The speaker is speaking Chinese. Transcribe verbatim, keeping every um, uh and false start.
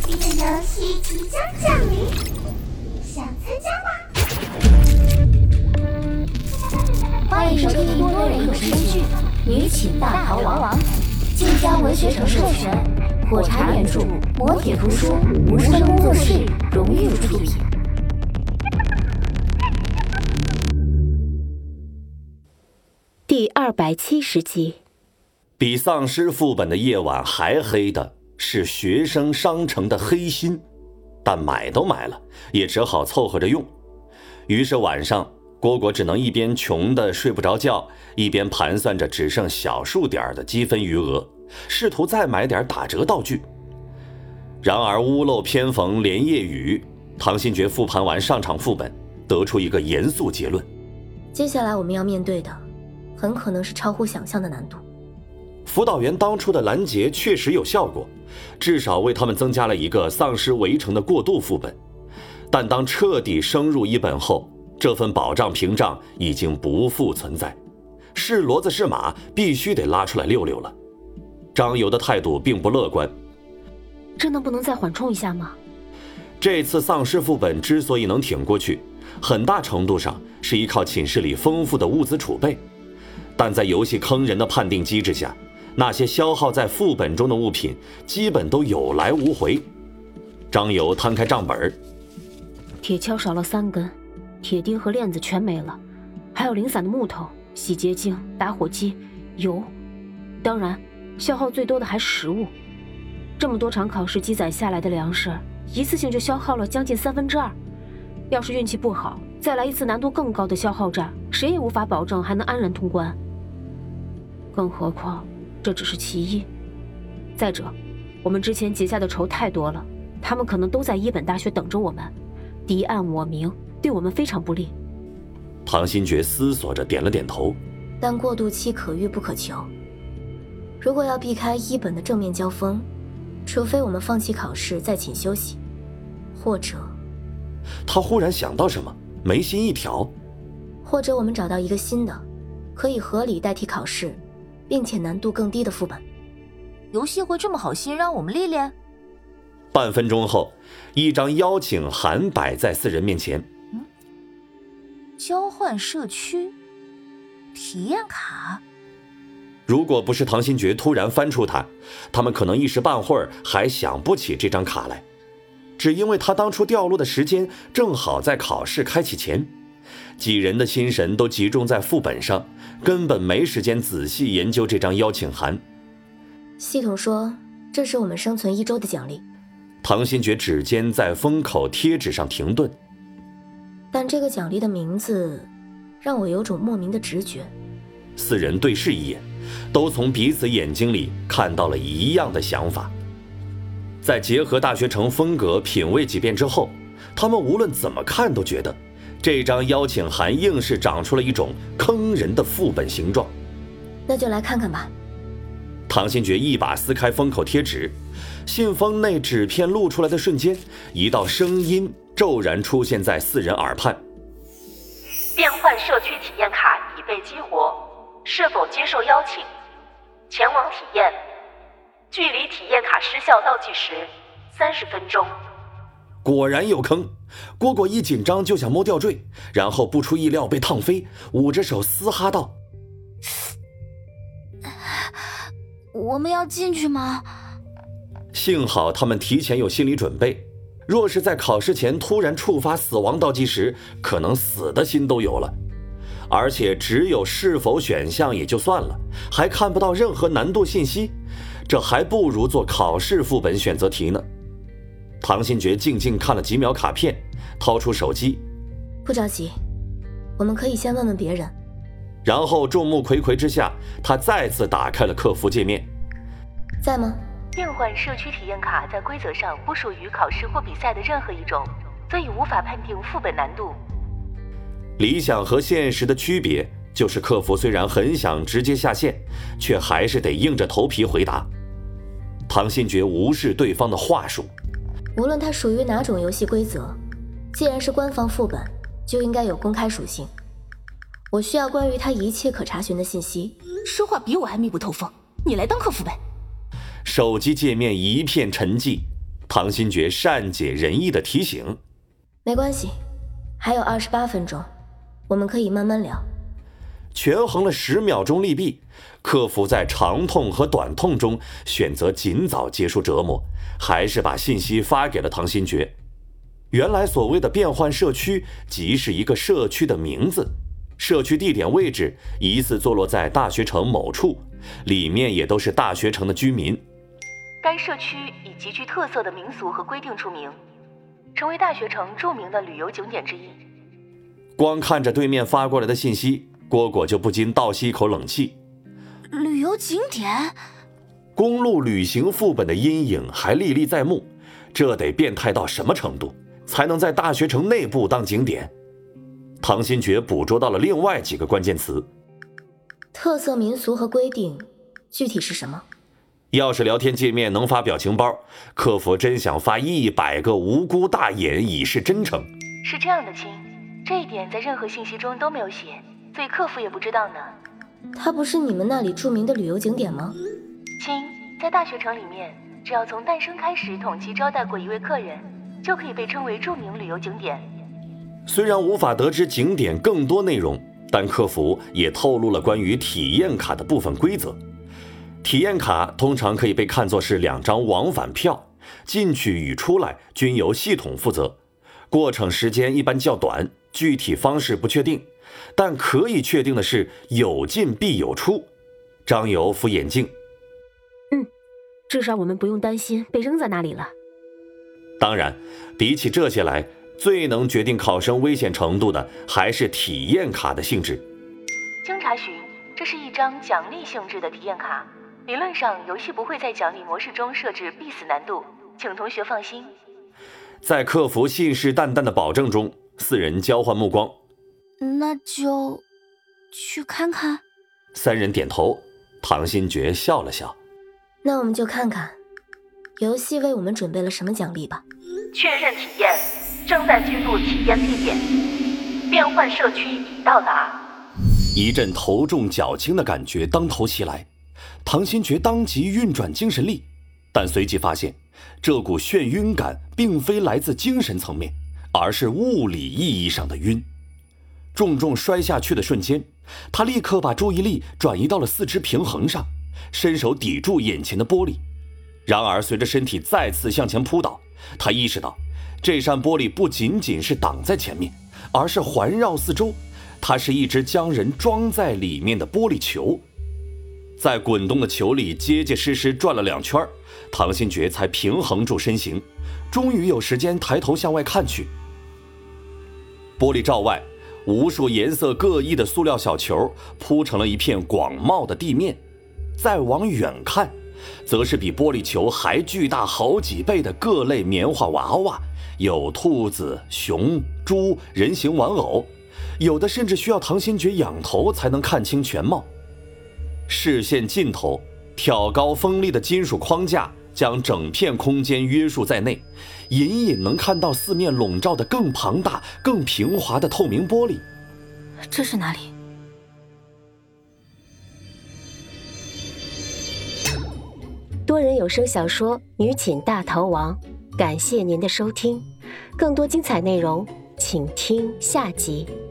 这个游戏即将降临，想参加吗？ 欢迎收听多人有声剧《女寝大逃亡》，晋江文学城授权，火柴原著，磨铁图书，无声工作室荣誉出品。 第二百七十集。 比丧尸副本的夜晚还黑的是学生商城的黑心，但买都买了，也只好凑合着用。于是晚上，蝈蝈只能一边穷的睡不着觉，一边盘算着只剩小数点的积分余额，试图再买点打折道具。然而屋漏偏逢连夜雨，唐新觉复盘完上场副本，得出一个严肃结论： 接下来我们要面对的很可能是超乎想象的难度。 辅导员当初的拦截确实有效果，至少为他们增加了一个丧尸围城的过渡副本。但当彻底升入一本后，这份保障屏障已经不复存在，是骡子是马必须得拉出来溜溜了。张游的态度并不乐观， 真的不能再缓冲一下吗？ 这次丧尸副本之所以能挺过去，很大程度上是依靠寝室里丰富的物资储备，但在游戏坑人的判定机制下，那些消耗在副本中的物品基本都有来无回。张游摊开账本， 铁锹少了三根，铁钉和链子全没了，还有零散的木头、洗洁精、打火机、油，当然消耗最多的还是食物。这么多场考试积攒下来的粮食，一次性就消耗了将近三分之二。要是运气不好，再来一次难度更高的消耗战，谁也无法保证还能安然通关。更何况这只是其一。再者，我们之前结下的仇太多了，他们可能都在一本大学等着我们，敌暗我明，对我们非常不利。 唐新觉思索着点了点头。 但过渡期可遇不可求，如果要避开一本的正面交锋，除非我们放弃考试再寝休息，或者…… 他忽然想到什么，眉心一挑， 或者我们找到一个新的可以合理代替考试并且难度更低的副本。 游戏会这么好心让我们历练？ 半分钟后，一张邀请函摆在四人面前。 嗯，交换社区体验卡。 如果不是唐新觉突然翻出它，他们可能一时半会儿还想不起这张卡来。只因为他当初掉落的时间正好在考试开启前，几人的心神都集中在副本上，根本没时间仔细研究这张邀请函。 系统说这是我们生存一周的奖励。 唐新觉指尖在封口贴纸上停顿， 但这个奖励的名字让我有种莫名的直觉。 四人对视一眼，都从彼此眼睛里看到了一样的想法。在结合大学城风格品味几遍之后，他们无论怎么看都觉得这张邀请函硬是长出了一种坑人的副本形状。 那就来看看吧。 唐新觉一把撕开封口贴纸，信封内纸片露出来的瞬间，一道声音骤然出现在四人耳畔： 变换社区体验卡已被激活，是否接受邀请？前往体验。距离体验卡失效倒计时三十分钟。 果然有坑，蝈蝈一紧张就想摸吊坠，然后不出意料被烫飞，捂着手嘶哈道： 我们要进去吗？ 幸好他们提前有心理准备，若是在考试前突然触发死亡倒计时，可能死的心都有了。而且只有是否选项也就算了，还看不到任何难度信息，这还不如做考试副本选择题呢。唐新觉静静看了几秒卡片，掏出手机： 不着急，我们可以先问问别人。 然后众目睽睽之下，他再次打开了客服界面。 在吗？ 变换社区体验卡在规则上不属于考试或比赛的任何一种，所以无法判定副本难度。 理想和现实的区别就是客服虽然很想直接下线，却还是得硬着头皮回答。唐新觉无视对方的话术， 无论它属于哪种游戏规则，既然是官方副本，就应该有公开属性。我需要关于它一切可查询的信息。 说话比我还密不透风，你来当客服呗。 手机界面一片沉寂， 唐新觉善解人意的提醒：“ 没关系，还有二十八分钟，我们可以慢慢聊。” 权衡了十秒钟利弊，克服在长痛和短痛中选择尽早结束折磨，还是把信息发给了唐新觉。原来所谓的变换社区即是一个社区的名字，社区地点位置疑似坐落在大学城某处，里面也都是大学城的居民。 该社区以极具特色的民俗和规定出名，成为大学城著名的旅游景点之一。 光看着对面发过来的信息，蝈蝈就不禁倒吸一口冷气。 旅游景点？ 公路旅行副本的阴影还历历在目，这得变态到什么程度，才能在大学城内部当景点？唐新觉捕捉到了另外几个关键词： 特色民俗和规定，具体是什么？ 要是聊天界面能发表情包，客服真想发一百个无辜大眼以示真诚。 是这样的，亲，这一点在任何信息中都没有写，所以客服也不知道呢。 它不是你们那里著名的旅游景点吗？ 亲，在大学城里面，只要从诞生开始统计招待过一位客人，就可以被称为著名旅游景点。 虽然无法得知景点更多内容，但客服也透露了关于体验卡的部分规则。体验卡通常可以被看作是两张往返票，进去与出来均由系统负责，过程时间一般较短，具体方式不确定，但可以确定的是有进必有出。张游扶眼镜， 嗯，至少我们不用担心被扔在那里了。 当然，比起这些来，最能决定考生危险程度的还是体验卡的性质。 经查询，这是一张奖励性质的体验卡，理论上游戏不会在奖励模式中设置必死难度，请同学放心。 在客服信誓旦旦的保证中，四人交换目光。 那就去看看。 三人点头，唐新觉笑了笑。 那我们就看看游戏为我们准备了什么奖励吧。 确认体验，正在进入体验地点，变换社区已到达。 一阵头重脚轻的感觉当头袭来，唐新觉当即运转精神力，但随即发现这股眩晕感并非来自精神层面，而是物理意义上的晕。重重摔下去的瞬间，他立刻把注意力转移到了四肢平衡上，伸手抵住眼前的玻璃。然而随着身体再次向前扑倒，他意识到这扇玻璃不仅仅是挡在前面，而是环绕四周，它是一只将人装在里面的玻璃球。在滚动的球里结结实实转了两圈，唐新觉才平衡住身形，终于有时间抬头向外看去。玻璃罩外，无数颜色各异的塑料小球铺成了一片广袤的地面，再往远看，则是比玻璃球还巨大好几倍的各类棉花娃娃，有兔子、熊、猪、人形玩偶，有的甚至需要唐新觉仰头才能看清全貌。视线尽头，挑高锋利的金属框架将整片空间约束在内，隐隐能看到四面笼罩的更庞大、更平滑的透明玻璃。 这是哪里？ 多人有声小说《女寝大逃亡》，感谢您的收听，更多精彩内容，请听下集。